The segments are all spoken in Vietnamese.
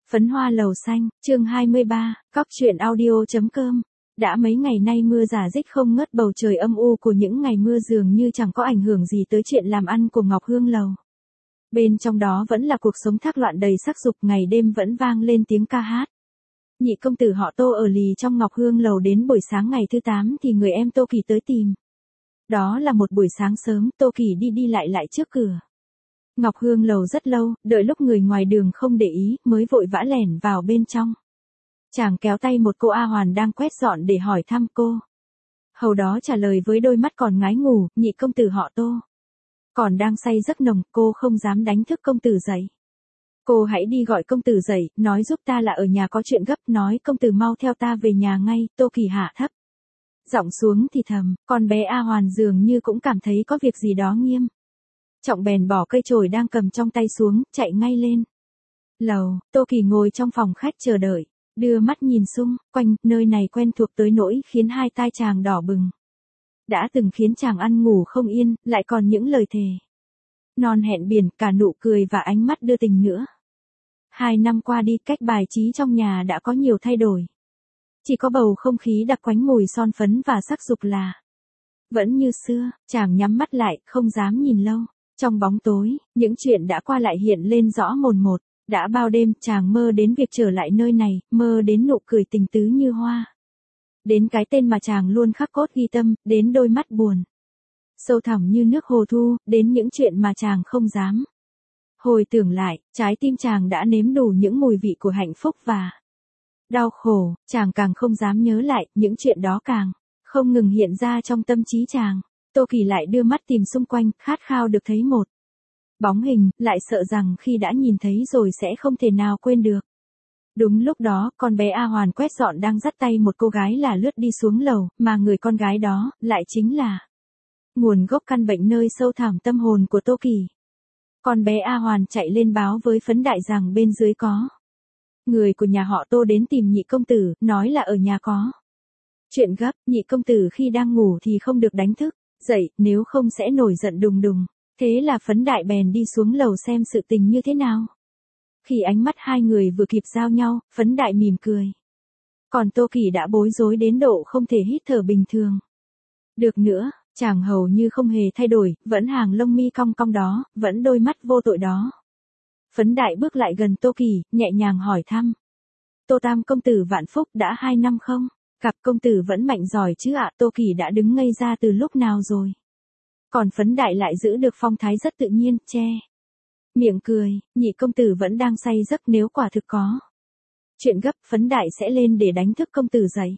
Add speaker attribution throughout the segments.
Speaker 1: Phấn hoa lầu xanh, chương 23, cóc truyện audio.com. Đã mấy ngày nay mưa rả rích không ngớt, bầu trời âm u của những ngày mưa dường như chẳng có ảnh hưởng gì tới chuyện làm ăn của Ngọc Hương lầu. Bên trong đó vẫn là cuộc sống thác loạn đầy sắc dục, ngày đêm vẫn vang lên tiếng ca hát. Nhị công tử họ Tô ở lì trong Ngọc Hương lầu đến buổi sáng ngày thứ 8 thì người em Tô Kỳ tới tìm. Đó là một buổi sáng sớm, Tô Kỳ đi lại trước cửa Ngọc Hương lầu rất lâu, đợi lúc người ngoài đường không để ý, mới vội vã lẻn vào bên trong. Chàng kéo tay một cô A Hoàn đang quét dọn để hỏi thăm cô. Hầu đó trả lời với đôi mắt còn ngái ngủ, nhị công tử họ Tô. Còn đang say giấc nồng, cô không dám đánh thức công tử dậy. Cô hãy đi gọi công tử dậy, nói giúp ta là ở nhà có chuyện gấp, nói công tử mau theo ta về nhà ngay. Tô Kỳ hạ thấp giọng xuống thì thầm, con bé A Hoàn dường như cũng cảm thấy có việc gì đó nghiêm trọng, bèn bỏ cây chổi đang cầm trong tay xuống, chạy ngay lên lầu. Tô Kỳ ngồi trong phòng khách chờ đợi, đưa mắt nhìn xung quanh, nơi này quen thuộc tới nỗi khiến hai tai chàng đỏ bừng. Đã từng khiến chàng ăn ngủ không yên, lại còn những lời thề non hẹn biển, cả nụ cười và ánh mắt đưa tình nữa. 2 năm qua đi, cách bài trí trong nhà đã có nhiều thay đổi. Chỉ có bầu không khí đặc quánh mùi son phấn và sắc dục là vẫn như xưa. Chàng nhắm mắt lại, không dám nhìn lâu. Trong bóng tối, những chuyện đã qua lại hiện lên rõ mồn một. Đã bao đêm, chàng mơ đến việc trở lại nơi này, mơ đến nụ cười tình tứ như hoa. Đến cái tên mà chàng luôn khắc cốt ghi tâm, đến đôi mắt buồn sâu thẳm như nước hồ thu, đến những chuyện mà chàng không dám hồi tưởng lại. Trái tim chàng đã nếm đủ những mùi vị của hạnh phúc và đau khổ, chàng càng không dám nhớ lại, những chuyện đó càng không ngừng hiện ra trong tâm trí chàng. Tô Kỳ lại đưa mắt tìm xung quanh, khát khao được thấy một bóng hình, lại sợ rằng khi đã nhìn thấy rồi sẽ không thể nào quên được. Đúng lúc đó, con bé A Hoàn quét dọn đang dắt tay một cô gái là lướt đi xuống lầu, mà người con gái đó lại chính là nguồn gốc căn bệnh nơi sâu thẳm tâm hồn của Tô Kỳ. Con bé A Hoàn chạy lên báo với Phấn Đại rằng bên dưới có người của nhà họ Tô đến tìm nhị công tử, nói là ở nhà có chuyện gấp. Nhị công tử khi đang ngủ thì không được đánh thức dậy, nếu không sẽ nổi giận đùng đùng. Thế là Phấn Đại bèn đi xuống lầu xem sự tình như thế nào. Khi ánh mắt hai người vừa kịp giao nhau, Phấn Đại mỉm cười. Còn Tô Kỳ đã bối rối đến độ không thể hít thở bình thường được nữa. Chàng hầu như không hề thay đổi, vẫn hàng lông mi cong cong đó, vẫn đôi mắt vô tội đó. Phấn Đại bước lại gần Tô Kỳ, nhẹ nhàng hỏi thăm. Tô Tam công tử vạn phúc, đã 2 năm không? Gặp công tử vẫn mạnh giỏi chứ ạ? Tô Kỳ đã đứng ngây ra từ lúc nào rồi. Còn Phấn Đại lại giữ được phong thái rất tự nhiên, che miệng cười, nhị công tử vẫn đang say giấc, nếu quả thực có chuyện gấp, Phấn Đại sẽ lên để đánh thức công tử dậy.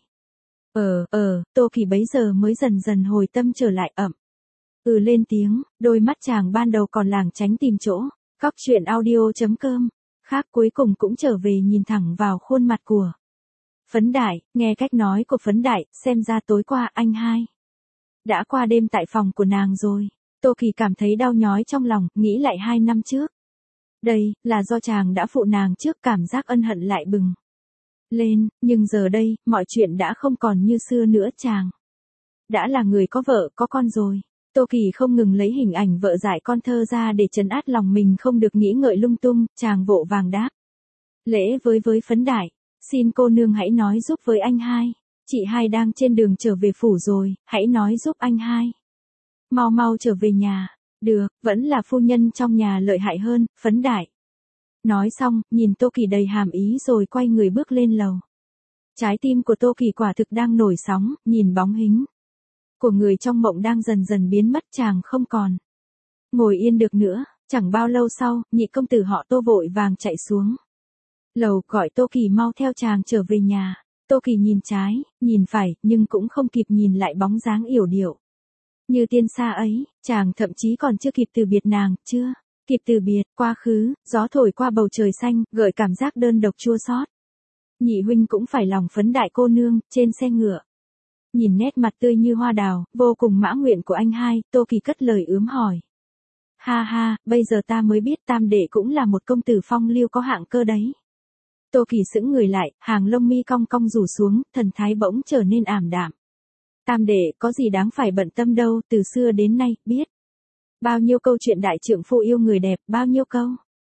Speaker 1: Tô Kỳ bấy giờ mới dần dần hồi tâm trở lại, lên tiếng, đôi mắt chàng ban đầu còn lảng tránh tìm chỗ. Cóc truyện audio.com, khác cuối cùng cũng trở về nhìn thẳng vào khuôn mặt của Phấn Đại. Nghe cách nói của Phấn Đại, xem ra tối qua anh hai đã qua đêm tại phòng của nàng rồi. Tô Kỳ cảm thấy đau nhói trong lòng, nghĩ lại 2 năm trước. Đây, là do chàng đã phụ nàng trước, cảm giác ân hận lại bừng lên, nhưng giờ đây, mọi chuyện đã không còn như xưa nữa, chàng đã là người có vợ, có con rồi. Tô Kỳ không ngừng lấy hình ảnh vợ dại con thơ ra để trấn át lòng mình không được nghĩ ngợi lung tung. Chàng vội vàng đáp lễ với Phấn Đại. Xin cô nương hãy nói giúp với anh hai. Chị hai đang trên đường trở về phủ rồi, hãy nói giúp anh hai mau trở về nhà. Được, vẫn là phu nhân trong nhà lợi hại hơn, Phấn Đại nói xong, nhìn Tô Kỳ đầy hàm ý rồi quay người bước lên lầu. Trái tim của Tô Kỳ quả thực đang nổi sóng, nhìn bóng hình của người trong mộng đang dần dần biến mất, chàng không còn ngồi yên được nữa. Chẳng bao lâu sau, nhị công tử họ Tô vội vàng chạy xuống lầu gọi Tô Kỳ mau theo chàng trở về nhà. Tô Kỳ nhìn trái, nhìn phải, nhưng cũng không kịp nhìn lại bóng dáng yểu điệu như tiên xa ấy. Chàng thậm chí còn chưa kịp từ biệt nàng, chưa kịp từ biệt, quá khứ, gió thổi qua bầu trời xanh, gợi cảm giác đơn độc chua xót. Nhị huynh cũng phải lòng Phấn Đại cô nương, trên xe ngựa. Nhìn nét mặt tươi như hoa đào, vô cùng mãn nguyện của anh hai, Tô Kỳ cất lời ướm hỏi. Ha ha, bây giờ ta mới biết Tam đệ cũng là một công tử phong lưu có hạng cơ đấy. Tô Kỳ sững người lại, hàng lông mi cong cong rủ xuống, thần thái bỗng trở nên ảm đạm. Tam đệ, có gì đáng phải bận tâm đâu, từ xưa đến nay, biết bao nhiêu câu chuyện đại trượng phu yêu người đẹp, bao nhiêu câu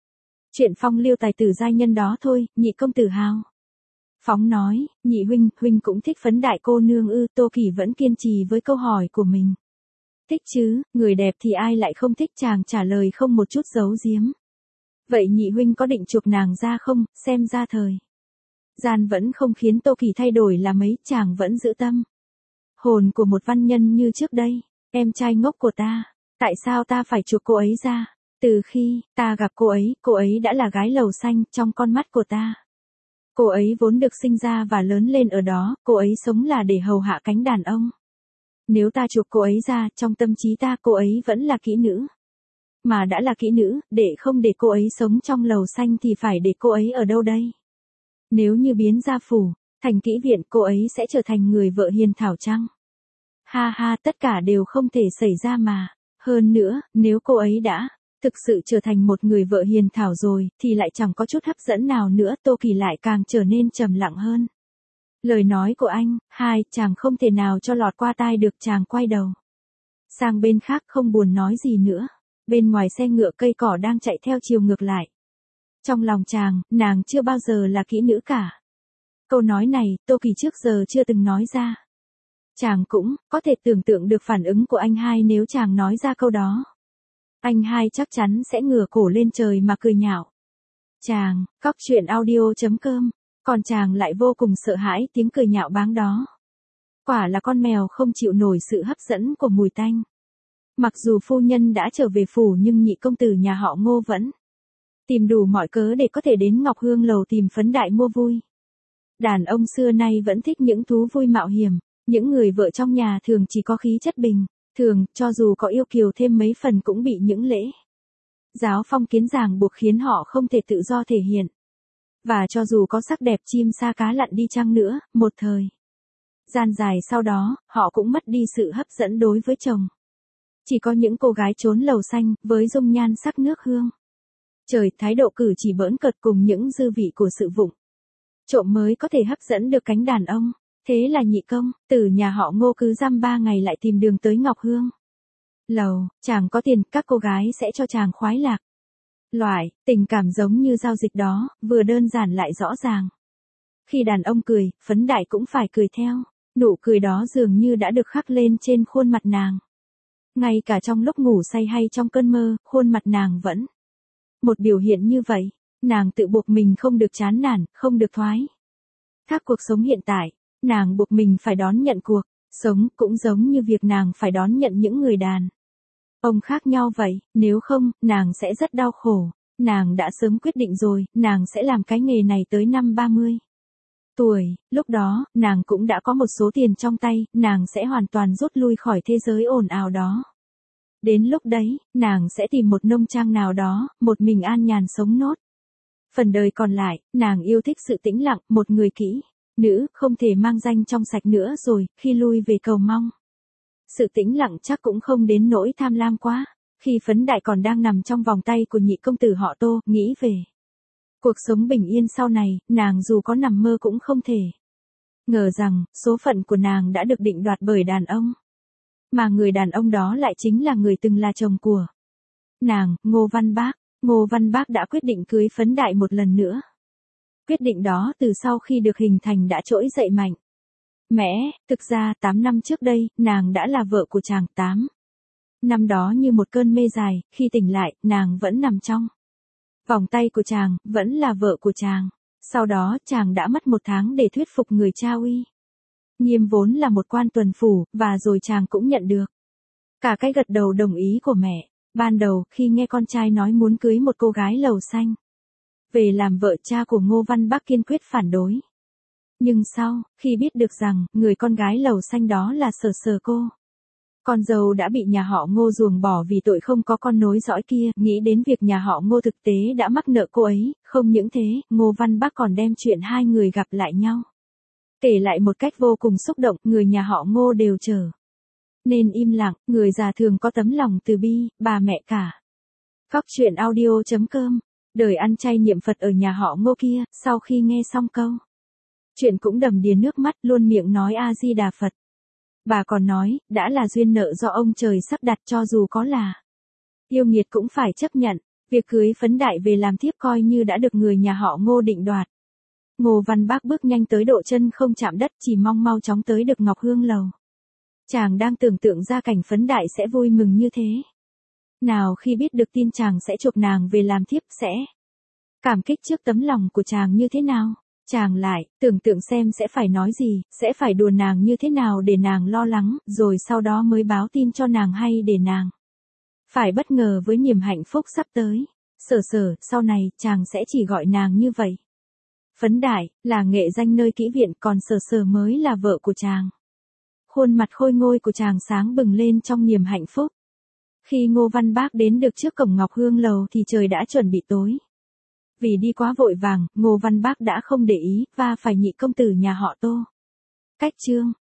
Speaker 1: Chuyện phong lưu tài tử giai nhân đó thôi, nhị công tử hào phóng nói, nhị huynh cũng thích phấn đại cô nương ư? Tô Kỳ vẫn kiên trì với câu hỏi của mình. Thích chứ, người đẹp thì ai lại không thích? Chàng trả lời không một chút giấu giếm. Vậy nhị huynh có định chuộc nàng ra không? Xem ra thời gian vẫn không khiến Tô Kỳ thay đổi là mấy, chàng vẫn giữ tâm hồn của một văn nhân như trước đây. Em trai ngốc của ta, tại sao ta phải chuộc cô ấy ra? Từ khi ta gặp cô ấy đã là gái lầu xanh trong con mắt của ta. Cô ấy vốn được sinh ra và lớn lên ở đó, cô ấy sống là để hầu hạ cánh đàn ông. Nếu ta chuộc cô ấy ra, trong tâm trí ta cô ấy vẫn là kỹ nữ. Mà đã là kỹ nữ, để không để cô ấy sống trong lầu xanh thì phải để cô ấy ở đâu đây? Nếu như biến gia phủ thành kỹ viện, cô ấy sẽ trở thành người vợ hiền thảo chăng? Ha ha, tất cả đều không thể xảy ra mà. Hơn nữa, nếu cô ấy đã thực sự trở thành một người vợ hiền thảo rồi, thì lại chẳng có chút hấp dẫn nào nữa. Tô Kỳ lại càng trở nên trầm lặng hơn. Lời nói của anh, chàng không thể nào cho lọt qua tai được. Chàng quay đầu sang bên khác không buồn nói gì nữa. Bên ngoài xe ngựa cây cỏ đang chạy theo chiều ngược lại. Trong lòng chàng, nàng chưa bao giờ là kỹ nữ cả. Câu nói này, Tô Kỳ trước giờ chưa từng nói ra. Chàng cũng có thể tưởng tượng được phản ứng của anh hai nếu chàng nói ra câu đó. Anh hai chắc chắn sẽ ngửa cổ lên trời mà cười nhạo. Chàng, cóc truyện audio.com, còn chàng lại vô cùng sợ hãi tiếng cười nhạo báng đó. Quả là con mèo không chịu nổi sự hấp dẫn của mùi tanh. Mặc dù phu nhân đã trở về phủ nhưng nhị công tử nhà họ Ngô vẫn tìm đủ mọi cớ để có thể đến Ngọc Hương lầu tìm phấn đại mua vui. Đàn ông xưa nay vẫn thích những thú vui mạo hiểm. Những người vợ trong nhà thường chỉ có khí chất bình thường, cho dù có yêu kiều thêm mấy phần cũng bị những lễ giáo phong kiến ràng buộc khiến họ không thể tự do thể hiện. Và cho dù có sắc đẹp chim sa cá lặn đi chăng nữa, một thời gian dài sau đó, họ cũng mất đi sự hấp dẫn đối với chồng. Chỉ có những cô gái trốn lầu xanh, với dung nhan sắc nước hương trời, thái độ cử chỉ bỡn cợt cùng những dư vị của sự vụng trộm mới có thể hấp dẫn được cánh đàn ông. Thế là nhị công tử nhà họ Ngô cứ dăm 3 ngày lại tìm đường tới Ngọc Hương lầu. Chàng có tiền, các cô gái sẽ cho chàng khoái lạc. Loại tình cảm giống như giao dịch đó, vừa đơn giản lại rõ ràng. Khi đàn ông cười, phấn đại cũng phải cười theo. Nụ cười đó dường như đã được khắc lên trên khuôn mặt nàng. Ngay cả trong lúc ngủ say hay trong cơn mơ, khuôn mặt nàng vẫn một biểu hiện như vậy. Nàng tự buộc mình không được chán nản, không được thoái thác cuộc sống hiện tại. Nàng buộc mình phải đón nhận cuộc sống, cũng giống như việc nàng phải đón nhận những người đàn ông khác nhau vậy. Nếu không, nàng sẽ rất đau khổ. Nàng đã sớm quyết định rồi, nàng sẽ làm cái nghề này tới năm 30 tuổi. Lúc đó, nàng cũng đã có một số tiền trong tay, nàng sẽ hoàn toàn rút lui khỏi thế giới ồn ào đó. Đến lúc đấy, nàng sẽ tìm một nông trang nào đó, một mình an nhàn sống nốt. Phần đời còn lại, nàng yêu thích sự tĩnh lặng, một người kỹ nữ, không thể mang danh trong sạch nữa rồi, khi lui về cầu mong. Sự tĩnh lặng chắc cũng không đến nỗi tham lam quá. Khi phấn đại còn đang nằm trong vòng tay của nhị công tử họ Tô, nghĩ về cuộc sống bình yên sau này, nàng dù có nằm mơ cũng không thể ngờ rằng, số phận của nàng đã được định đoạt bởi đàn ông. Mà người đàn ông đó lại chính là người từng là chồng của nàng, Ngô Văn Bác. Ngô Văn Bác đã quyết định cưới phấn đại một lần nữa. Quyết định đó từ sau khi được hình thành đã trỗi dậy mạnh mẽ. Thực ra 8 năm trước đây, nàng đã là vợ của chàng. 8 năm đó như một cơn mê dài, khi tỉnh lại, nàng vẫn nằm trong vòng tay của chàng, vẫn là vợ của chàng. Sau đó, chàng đã mất 1 tháng để thuyết phục người cha uy nghiêm vốn là một quan tuần phủ, và rồi chàng cũng nhận được cả cái gật đầu đồng ý của mẹ. Ban đầu, khi nghe con trai nói muốn cưới một cô gái lầu xanh về làm vợ, cha của Ngô Văn Bác kiên quyết phản đối. Nhưng sau, khi biết được rằng, người con gái lầu xanh đó là Sở cô con dâu đã bị nhà họ Ngô ruồng bỏ vì tội không có con nối dõi kia, nghĩ đến việc nhà họ Ngô thực tế đã mắc nợ cô ấy. Không những thế, Ngô Văn Bác còn đem chuyện hai người gặp lại nhau kể lại một cách vô cùng xúc động. Người nhà họ Ngô đều trở nên im lặng. Người già thường có tấm lòng từ bi, bà mẹ cả. Cóc truyện audio.com, đời ăn chay niệm Phật ở nhà họ Ngô kia, sau khi nghe xong câu chuyện cũng đầm đìa nước mắt, luôn miệng nói A Di Đà Phật. Bà còn nói, đã là duyên nợ do ông trời sắp đặt, cho dù có là yêu nghiệt cũng phải chấp nhận. Việc cưới Phấn Đại về làm thiếp coi như đã được người nhà họ Ngô định đoạt. Ngô Văn Bác bước nhanh tới độ chân không chạm đất, chỉ mong mau chóng tới được Ngọc Hương Lầu. Chàng đang tưởng tượng ra cảnh Phấn Đại sẽ vui mừng như thế. Nào khi biết được tin chàng sẽ chuộc nàng về làm thiếp sẽ cảm kích trước tấm lòng của chàng như thế nào. Chàng lại tưởng tượng xem sẽ phải nói gì, sẽ phải đùa nàng như thế nào để nàng lo lắng, rồi sau đó mới báo tin cho nàng hay để nàng phải bất ngờ với niềm hạnh phúc sắp tới. Sở, sau này chàng sẽ chỉ gọi nàng như vậy. Phấn Đại là nghệ danh nơi kỹ viện, còn Sở mới là vợ của chàng. Khuôn mặt khôi ngôi của chàng sáng bừng lên trong niềm hạnh phúc. Khi Ngô Văn Bác đến được trước cổng Ngọc Hương Lầu thì trời đã chuẩn bị tối. Vì đi quá vội vàng, Ngô Văn Bác đã không để ý, và phải nhị công tử nhà họ Tô cách chương.